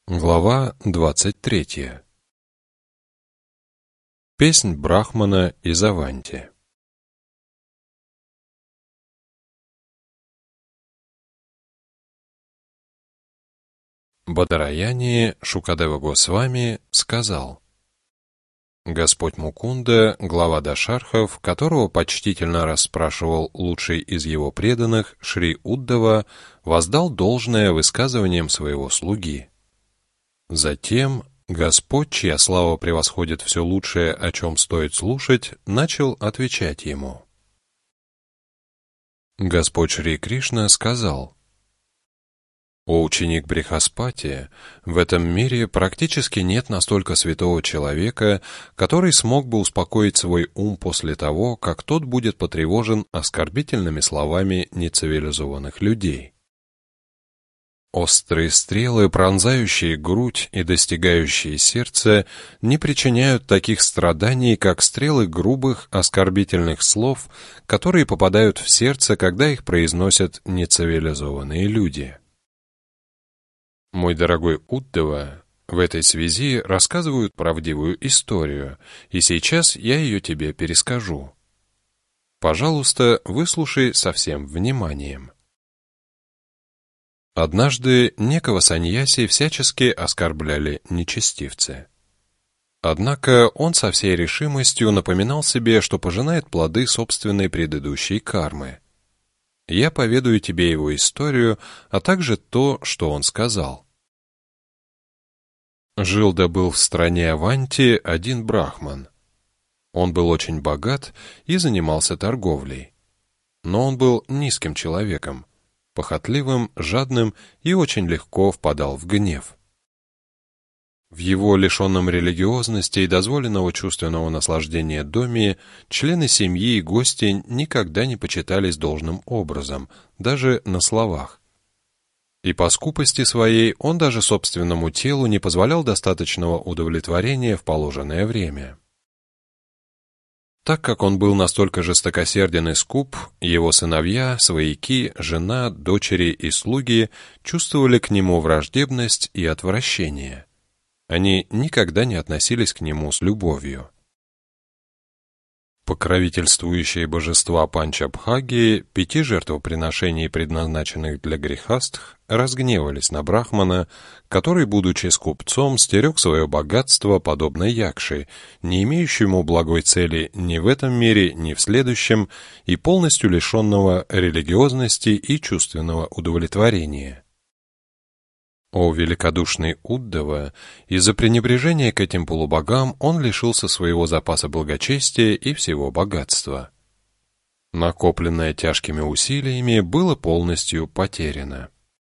Глава 23. Песнь Брахмана из Аванти. Бадараяни Шукадева Госвами сказал: Господь Мукунда, глава Дашархов, которого почтительно расспрашивал лучший из его преданных, Шри Уддава, воздал должное высказываниям своего слуги. Затем Господь, чья слава превосходит все лучшее, о чем стоит слушать, начал отвечать ему. Господь Шри Кришна сказал: «О ученик Брихаспати, в этом мире практически нет настолько святого человека, который смог бы успокоить свой ум после того, как тот будет потревожен оскорбительными словами нецивилизованных людей. Острые стрелы, пронзающие грудь и достигающие сердце, не причиняют таких страданий, как стрелы грубых, оскорбительных слов, которые попадают в сердце, когда их произносят нецивилизованные люди». Мой дорогой Уддава, в этой связи рассказывают правдивую историю, и сейчас я ее тебе перескажу. Пожалуйста, выслушай со всем вниманием. Однажды некого саньяси всячески оскорбляли нечестивцы. Однако он со всей решимостью напоминал себе, что пожинает плоды собственной предыдущей кармы. Я поведаю тебе его историю, а также то, что он сказал. Жил да был в стране Аванти один брахман. Он был очень богат и занимался торговлей. Но он был низким человеком, похотливым, жадным и очень легко впадал в гнев. В его лишенном религиозности и дозволенного чувственного наслаждения доме члены семьи и гости никогда не почитались должным образом, даже на словах. И по скупости своей он даже собственному телу не позволял достаточного удовлетворения в положенное время. Так как он был настолько жестокосерден и скуп, его сыновья, свояки, жена, дочери и слуги чувствовали к нему враждебность и отвращение. Они никогда не относились к нему с любовью. Покровительствующие божества Панчабхаги, 5 жертвоприношений, предназначенных для грехастх, разгневались на Брахмана, который, будучи скупцом, стерег свое богатство, подобно Якши, не имеющему благой цели ни в этом мире, ни в следующем, и полностью лишенного религиозности и чувственного удовлетворения. О великодушный Уддава, из-за пренебрежения к этим полубогам он лишился своего запаса благочестия и всего богатства. Накопленное тяжкими усилиями было полностью потеряно.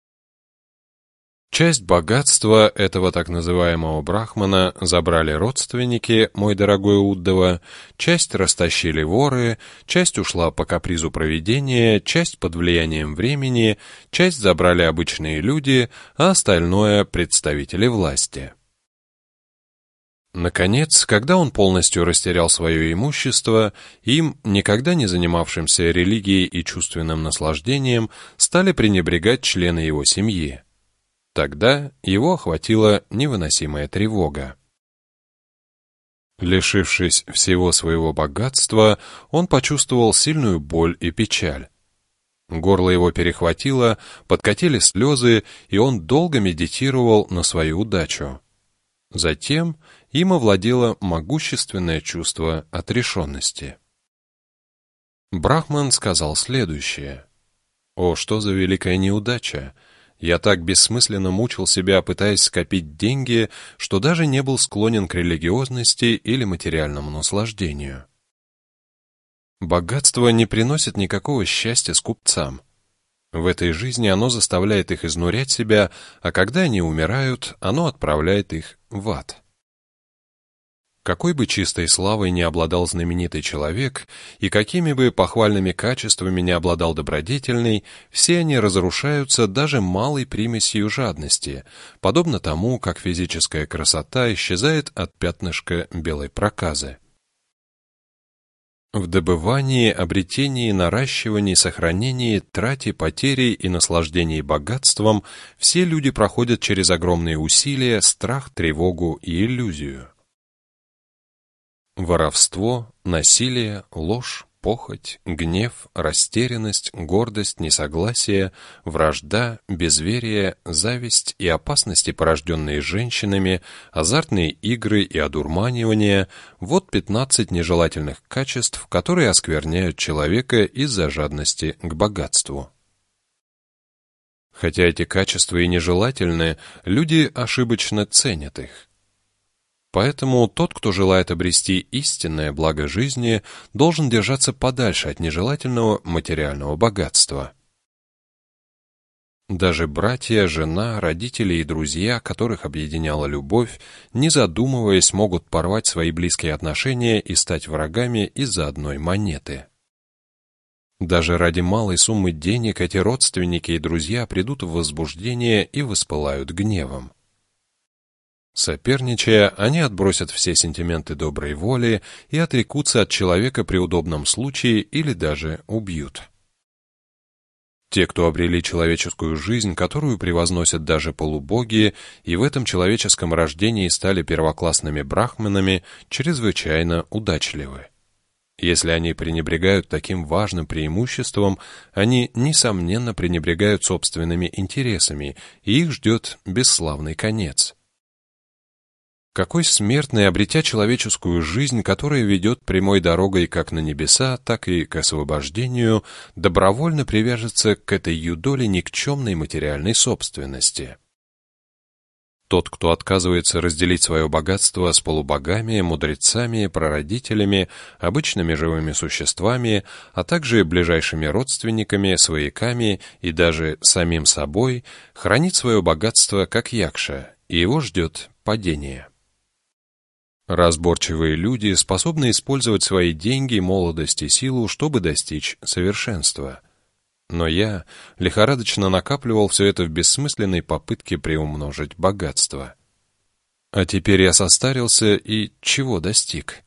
Часть богатства этого так называемого брахмана забрали родственники, мой дорогой Уддава, часть растащили воры, часть ушла по капризу провидения, часть под влиянием времени, часть забрали обычные люди, а остальное — представители власти. Наконец, когда он полностью растерял свое имущество, им, никогда не занимавшимся религией и чувственным наслаждением, стали пренебрегать члены его семьи. Тогда его охватила невыносимая тревога. Лишившись всего своего богатства, он почувствовал сильную боль и печаль. Горло его перехватило, подкатили слезы, и он долго медитировал на свою удачу. Затем им овладело могущественное чувство отрешенности. Брахман сказал следующее: «О, что за великая неудача! Я так бессмысленно мучил себя, пытаясь скопить деньги, что даже не был склонен к религиозности или материальному наслаждению. Богатство не приносит никакого счастья скупцам. В этой жизни оно заставляет их изнурять себя, а когда они умирают, оно отправляет их в ад». Какой бы чистой славой ни обладал знаменитый человек, и какими бы похвальными качествами ни обладал добродетельный, все они разрушаются даже малой примесью жадности, подобно тому, как физическая красота исчезает от пятнышка белой проказы. В добывании, обретении, наращивании, сохранении, трате, потере и наслаждении богатством все люди проходят через огромные усилия, страх, тревогу и иллюзию. Воровство, насилие, ложь, похоть, гнев, растерянность, гордость, несогласие, вражда, безверие, зависть и опасности, порожденные женщинами, азартные игры и одурманивание – вот 15 нежелательных качеств, которые оскверняют человека из-за жадности к богатству. Хотя эти качества и нежелательны, люди ошибочно ценят их. Поэтому тот, кто желает обрести истинное благо жизни, должен держаться подальше от нежелательного материального богатства. Даже братья, жена, родители и друзья, которых объединяла любовь, не задумываясь, могут порвать свои близкие отношения и стать врагами из-за одной монеты. Даже ради малой суммы денег эти родственники и друзья придут в возбуждение и воспылают гневом. Соперничая, они отбросят все сентименты доброй воли и отрекутся от человека при удобном случае или даже убьют. Те, кто обрели человеческую жизнь, которую превозносят даже полубоги, и в этом человеческом рождении стали первоклассными брахманами, чрезвычайно удачливы. Если они пренебрегают таким важным преимуществом, они, несомненно, пренебрегают собственными интересами, и их ждет бесславный конец. Какой смертный, обретя человеческую жизнь, которая ведет прямой дорогой как на небеса, так и к освобождению, добровольно привяжется к этой юдоле никчемной материальной собственности? Тот, кто отказывается разделить свое богатство с полубогами, мудрецами, прародителями, обычными живыми существами, а также ближайшими родственниками, свояками и даже самим собой, хранит свое богатство как якша, и его ждет падение. Разборчивые люди способны использовать свои деньги, молодость и силу, чтобы достичь совершенства. Но я лихорадочно накапливал все это в бессмысленной попытке приумножить богатство. А теперь я состарился и чего достиг?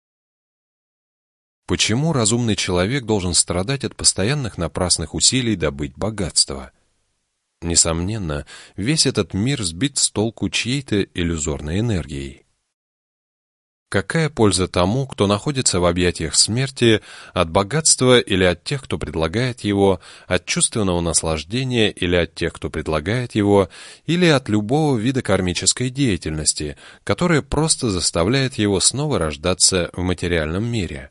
Почему разумный человек должен страдать от постоянных напрасных усилий добыть богатство? Несомненно, весь этот мир сбит с толку чьей-то иллюзорной энергией. Какая польза тому, кто находится в объятиях смерти, от богатства или от тех, кто предлагает его, от чувственного наслаждения или от тех, кто предлагает его, или от любого вида кармической деятельности, которая просто заставляет его снова рождаться в материальном мире?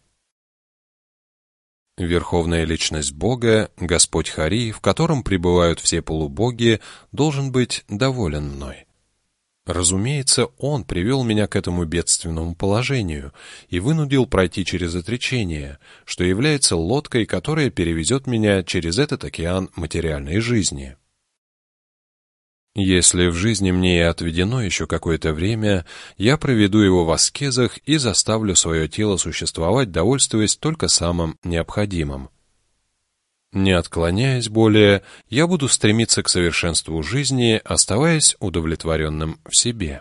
Верховная личность Бога, Господь Хари, в котором пребывают все полубоги, должен быть доволен мной. Разумеется, Он привел меня к этому бедственному положению и вынудил пройти через отречение, что является лодкой, которая перевезет меня через этот океан материальной жизни. Если в жизни мне и отведено еще какое-то время, я проведу его в аскезах и заставлю свое тело существовать, довольствуясь только самым необходимым. Не отклоняясь более, я буду стремиться к совершенству жизни, оставаясь удовлетворенным в себе.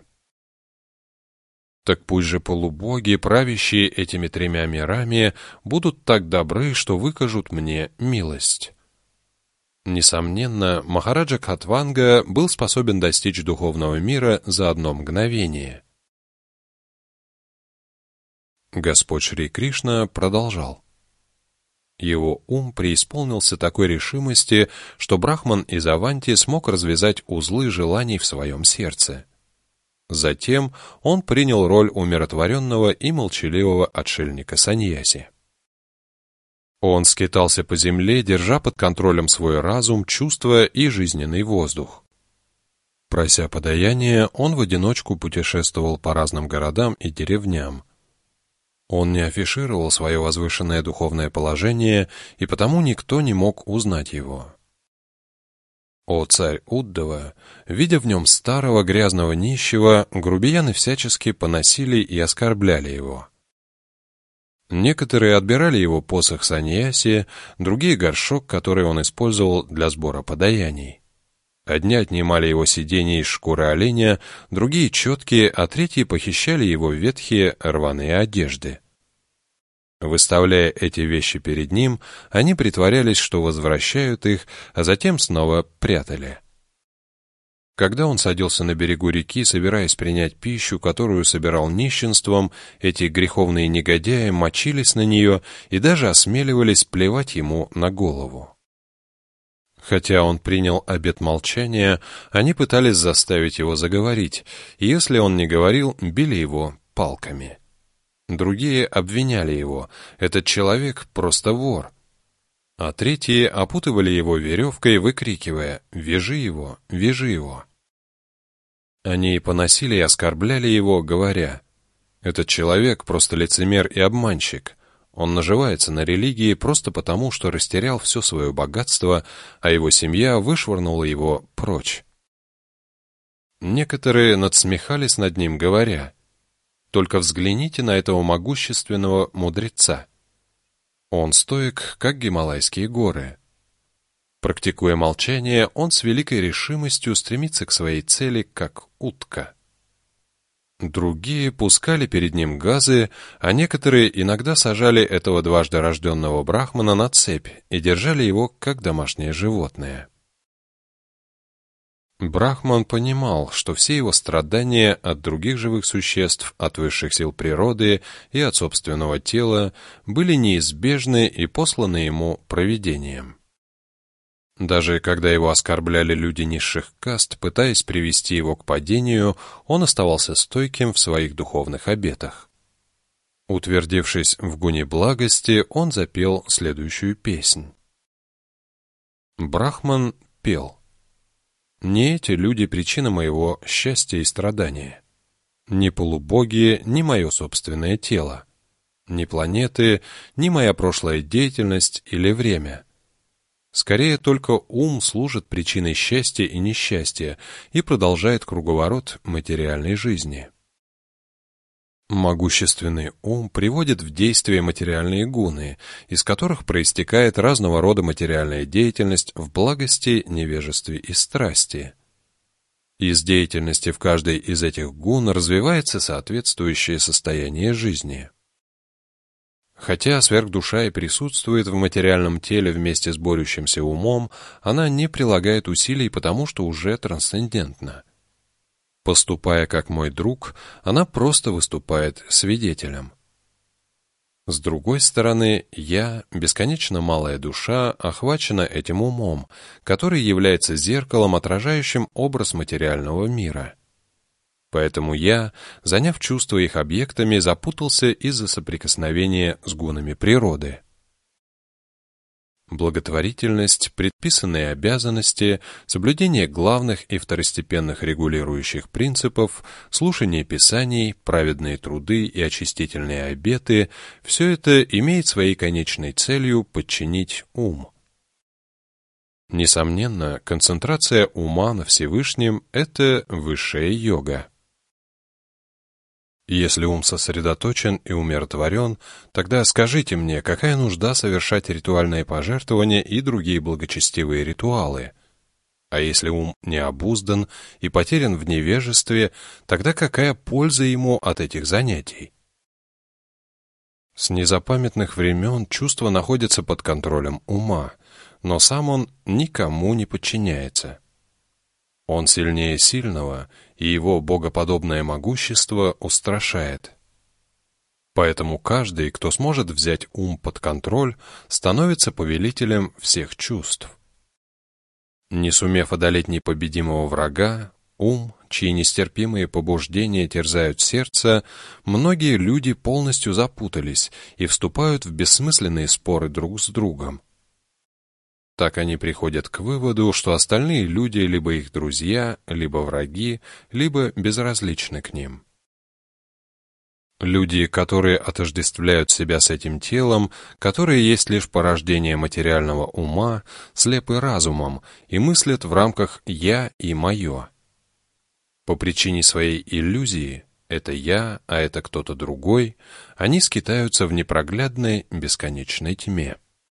Так пусть же полубоги, правящие этими 3 мирами, будут так добры, что выкажут мне милость. Несомненно, Махараджа Кхатванга был способен достичь духовного мира за одно мгновение. Господь Шри Кришна продолжал. Его ум преисполнился такой решимости, что Брахман из Аванти смог развязать узлы желаний в своем сердце. Затем он принял роль умиротворенного и молчаливого отшельника-саньяси. Он скитался по земле, держа под контролем свой разум, чувства и жизненный воздух. Прося подаяния, он в одиночку путешествовал по разным городам и деревням. Он не афишировал свое возвышенное духовное положение, и потому никто не мог узнать его. О царь Уддава, видя в нем старого грязного нищего, грубияны всячески поносили и оскорбляли его. Некоторые отбирали его посох саньяси, другие — горшок, который он использовал для сбора подаяний. Одни отнимали его сиденье из шкуры оленя, другие — четкие, а третьи похищали его ветхие рваные одежды. Выставляя эти вещи перед ним, они притворялись, что возвращают их, а затем снова прятали. Когда он садился на берегу реки, собираясь принять пищу, которую собирал нищенством, эти греховные негодяи мочились на нее и даже осмеливались плевать ему на голову. Хотя он принял обет молчания, они пытались заставить его заговорить, и если он не говорил, били его палками. Другие обвиняли его: этот человек просто вор. А третьи опутывали его веревкой, выкрикивая: «Вяжи его, вяжи его». Они поносили и оскорбляли его, говоря: «Этот человек просто лицемер и обманщик. Он наживается на религии просто потому, что растерял все свое богатство, а его семья вышвырнула его прочь». Некоторые надсмехались над ним, говоря: «Только взгляните на этого могущественного мудреца. Он стоек, как Гималайские горы». Практикуя молчание, он с великой решимостью стремится к своей цели, как утка. Другие пускали перед ним газы, а некоторые иногда сажали этого дважды рожденного брахмана на цепь и держали его, как домашнее животное. Брахман понимал, что все его страдания от других живых существ, от высших сил природы и от собственного тела были неизбежны и посланы ему провидением. Даже когда его оскорбляли люди низших каст, пытаясь привести его к падению, он оставался стойким в своих духовных обетах. Утвердившись в гуне благости, он запел следующую песнь. Брахман пел: «Не эти люди причина моего счастья и страдания. Ни полубоги, ни мое собственное тело, ни планеты, ни моя прошлая деятельность или время. Скорее, только ум служит причиной счастья и несчастья и продолжает круговорот материальной жизни». Могущественный ум приводит в действие материальные гуны, из которых проистекает разного рода материальная деятельность в благости, невежестве и страсти. Из деятельности в каждой из этих гун развивается соответствующее состояние жизни. Хотя сверхдуша и присутствует в материальном теле вместе с борющимся умом, она не прилагает усилий, потому что уже трансцендентна. Поступая как мой друг, она просто выступает свидетелем. С другой стороны, я, бесконечно малая душа, охвачена этим умом, который является зеркалом, отражающим образ материального мира. Поэтому я, заняв чувства их объектами, запутался из-за соприкосновения с гунами природы. Благотворительность, предписанные обязанности, соблюдение главных и второстепенных регулирующих принципов, слушание писаний, праведные труды и очистительные обеты – все это имеет своей конечной целью подчинить ум. Несомненно, концентрация ума на Всевышнем – это высшая йога. Если ум сосредоточен и умиротворен, тогда скажите мне, какая нужда совершать ритуальные пожертвования и другие благочестивые ритуалы? А если ум не обуздан и потерян в невежестве, тогда какая польза ему от этих занятий? С незапамятных времен чувство находится под контролем ума, но сам он никому не подчиняется. Он сильнее сильного, и его богоподобное могущество устрашает. Поэтому каждый, кто сможет взять ум под контроль, становится повелителем всех чувств. Не сумев одолеть непобедимого врага, ум, чьи нестерпимые побуждения терзают сердце, многие люди полностью запутались и вступают в бессмысленные споры друг с другом. Так они приходят к выводу, что остальные люди либо их друзья, либо враги, либо безразличны к ним. Люди, которые отождествляют себя с этим телом, которые есть лишь порождение материального ума, слепы разумом и мыслят в рамках «я» и «моё». По причине своей иллюзии «это я, а это кто-то другой», они скитаются в непроглядной бесконечной тьме.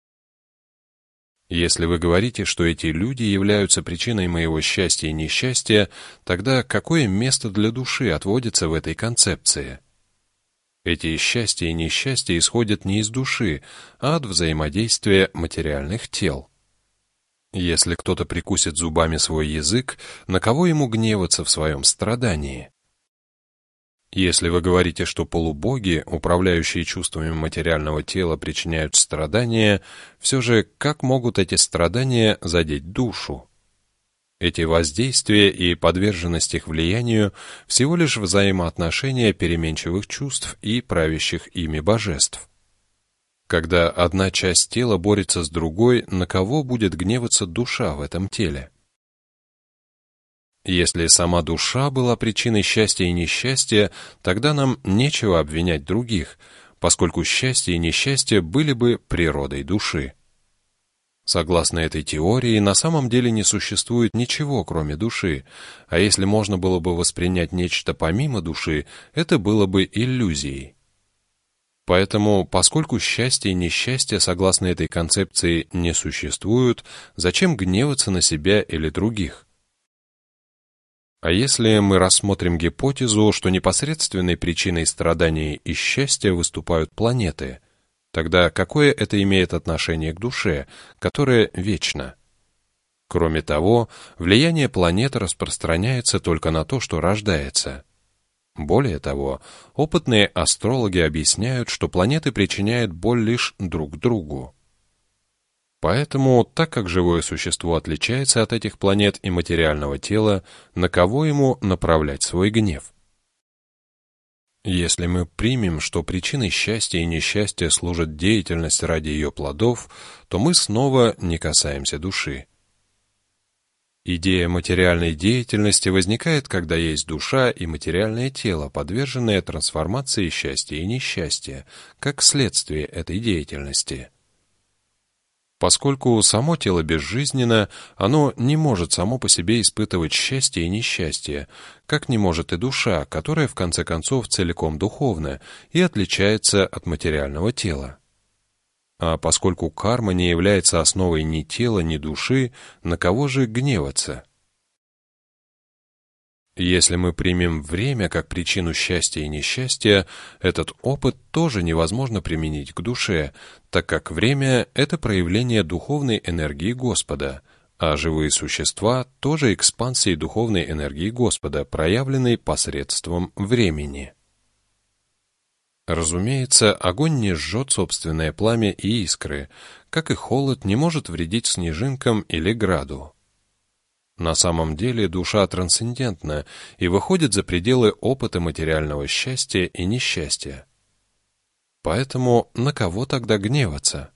Если вы говорите, что эти люди являются причиной моего счастья и несчастья, тогда какое место для души отводится в этой концепции? Эти счастья и несчастья исходят не из души, а от взаимодействия материальных тел. Если кто-то прикусит зубами свой язык, на кого ему гневаться в своем страдании? Если вы говорите, что полубоги, управляющие чувствами материального тела, причиняют страдания, все же как могут эти страдания задеть душу? Эти воздействия и подверженность их влиянию всего лишь взаимоотношения переменчивых чувств и правящих ими божеств. Когда одна часть тела борется с другой, на кого будет гневаться душа в этом теле? Если сама душа была причиной счастья и несчастья, тогда нам нечего обвинять других, поскольку счастье и несчастье были бы природой души. Согласно этой теории, на самом деле не существует ничего, кроме души, а если можно было бы воспринять нечто помимо души, это было бы иллюзией. Поэтому, поскольку счастье и несчастье, согласно этой концепции, не существуют, зачем гневаться на себя или других? А если мы рассмотрим гипотезу, что непосредственной причиной страданий и счастья выступают планеты, тогда какое это имеет отношение к душе, которая вечна? Кроме того, влияние планет распространяется только на то, что рождается. Более того, опытные астрологи объясняют, что планеты причиняют боль лишь друг другу. Поэтому, так как живое существо отличается от этих планет и материального тела, на кого ему направлять свой гнев? Если мы примем, что причиной счастья и несчастья служит деятельность ради ее плодов, то мы снова не касаемся души. Идея материальной деятельности возникает, когда есть душа и материальное тело, подверженные трансформации счастья и несчастья, как следствие этой деятельности. Поскольку само тело безжизненно, оно не может само по себе испытывать счастье и несчастье, как не может и душа, которая в конце концов целиком духовна и отличается от материального тела. А поскольку карма не является основой ни тела, ни души, на кого же гневаться? Если мы примем время как причину счастья и несчастья, этот опыт тоже невозможно применить к душе, так как время — это проявление духовной энергии Господа, а живые существа — тоже экспансии духовной энергии Господа, проявленной посредством времени. Разумеется, огонь не жжет собственное пламя и искры, как и холод не может вредить снежинкам или граду. На самом деле душа трансцендентна и выходит за пределы опыта материального счастья и несчастья. Поэтому на кого тогда гневаться?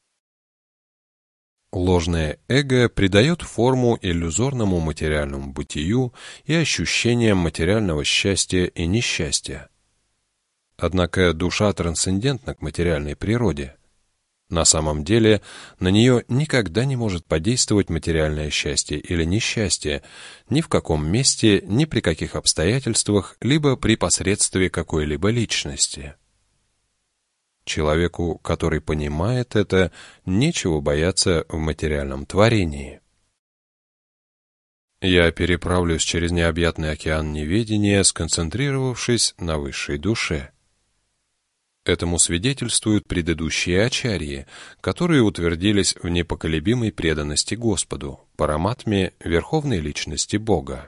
Ложное эго придает форму иллюзорному материальному бытию и ощущениям материального счастья и несчастья. Однако душа трансцендентна к материальной природе. На самом деле, на нее никогда не может подействовать материальное счастье или несчастье ни в каком месте, ни при каких обстоятельствах, либо при посредстве какой-либо личности. Человеку, который понимает это, нечего бояться в материальном творении. Я переправлюсь через необъятный океан неведения, сконцентрировавшись на высшей душе. Этому свидетельствуют предыдущие ачарьи, которые утвердились в непоколебимой преданности Господу, Параматме, Верховной Личности Бога.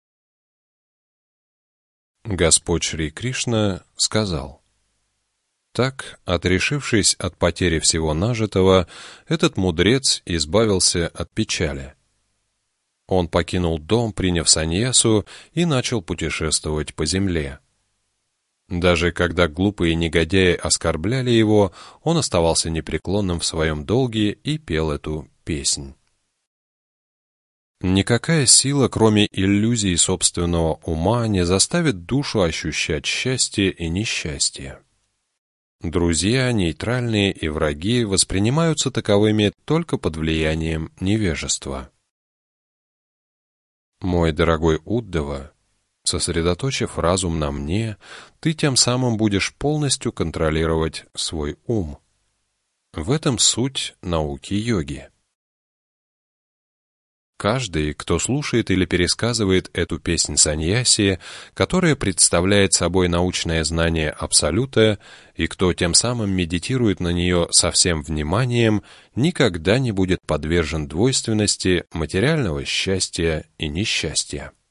Господь Шри Кришна сказал: «Так, отрешившись от потери всего нажитого, этот мудрец избавился от печали. Он покинул дом, приняв саньясу, и начал путешествовать по земле. Даже когда глупые негодяи оскорбляли его, он оставался непреклонным в своем долге и пел эту песнь. Никакая сила, кроме иллюзии собственного ума, не заставит душу ощущать счастье и несчастье. Друзья, нейтральные и враги воспринимаются таковыми только под влиянием невежества. Мой дорогой Уддава, сосредоточив разум на мне, ты тем самым будешь полностью контролировать свой ум. В этом суть науки йоги. Каждый, кто слушает или пересказывает эту песнь саньяси, которая представляет собой научное знание Абсолюта, и кто тем самым медитирует на нее со всем вниманием, никогда не будет подвержен двойственности материального счастья и несчастья.